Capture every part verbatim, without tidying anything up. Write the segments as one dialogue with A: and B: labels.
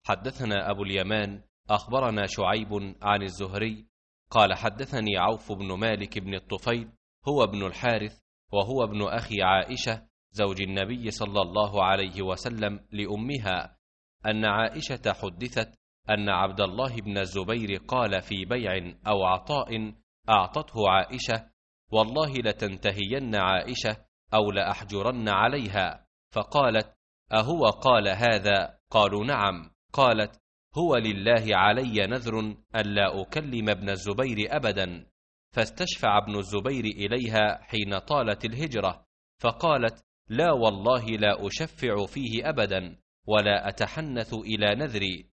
A: حدثنا أبو اليمان أخبرنا شعيب عن الزهري قال حدثني عوف بن مالك بن الطفيل هو ابن الحارث وهو ابن أخي عائشة زوج النبي صلى الله عليه وسلم لأمها أن عائشة حدثت أن عبد الله بن الزبير قال في بيع أو عطاء أعطته عائشة: والله لتنتهين عائشة أو لأحجرن عليها. فقالت: أهو قال هذا؟ قالوا: نعم. قالت: هو لله علي نذر ألا أكلم ابن الزبير أبدا. فاستشفع ابن الزبير إليها حين طالت الهجرة، فقالت: لا والله لا أشفع فيه أبدا ولا أتحنث إلى نذري.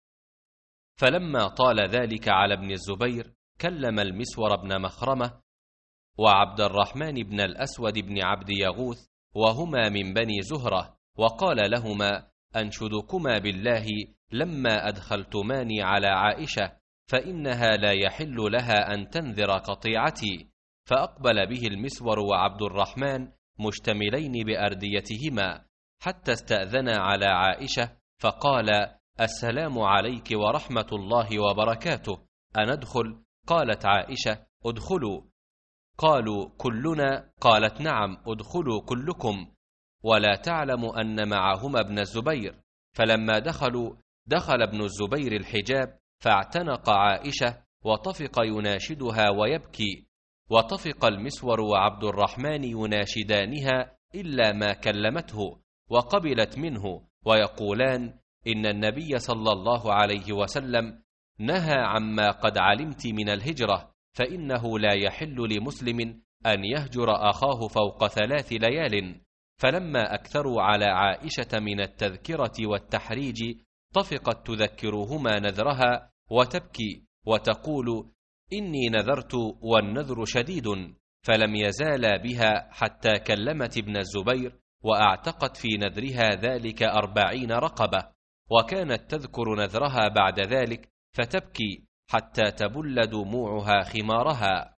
A: فلما طال ذلك على ابن الزبير كلم المسور بن مخرمة وعبد الرحمن بن الأسود بن عبد يغوث وهما من بني زهرة، وقال لهما: أنشدكما بالله لما أدخلتماني على عائشة فإنها لا يحل لها أن تنذر قطيعتي. فأقبل به المسور وعبد الرحمن مشتملين بأرديتهما حتى استأذنا على عائشة، فقال: السلام عليك ورحمة الله وبركاته، أندخل؟ قالت عائشة: ادخلوا. قالوا: كلنا؟ قالت: نعم، ادخلوا كلكم. ولا تعلم أن معهما ابن الزبير. فلما دخلوا دخل ابن الزبير الحجاب فاعتنق عائشة وطفق يناشدها ويبكي، وطفق المسور وعبد الرحمن يناشدانها إلا ما كلمته، وقبلت منه ويقولان: إن النبي صلى الله عليه وسلم نهى عما قد علمت من الهجرة، فإنه لا يحل لمسلم أن يهجر أخاه فوق ثلاث ليال. فلما أكثروا على عائشة من التذكرة والتحريج طفقت تذكرهما نذرها وتبكي وتقول: إني نذرت والنذر شديد. فلم يزالا بها حتى كلمت ابن الزبير وأعتقت في نذرها ذلك أربعين رقبة، وكانت تذكر نذرها بعد ذلك فتبكي حتى تبل دموعها خمارها.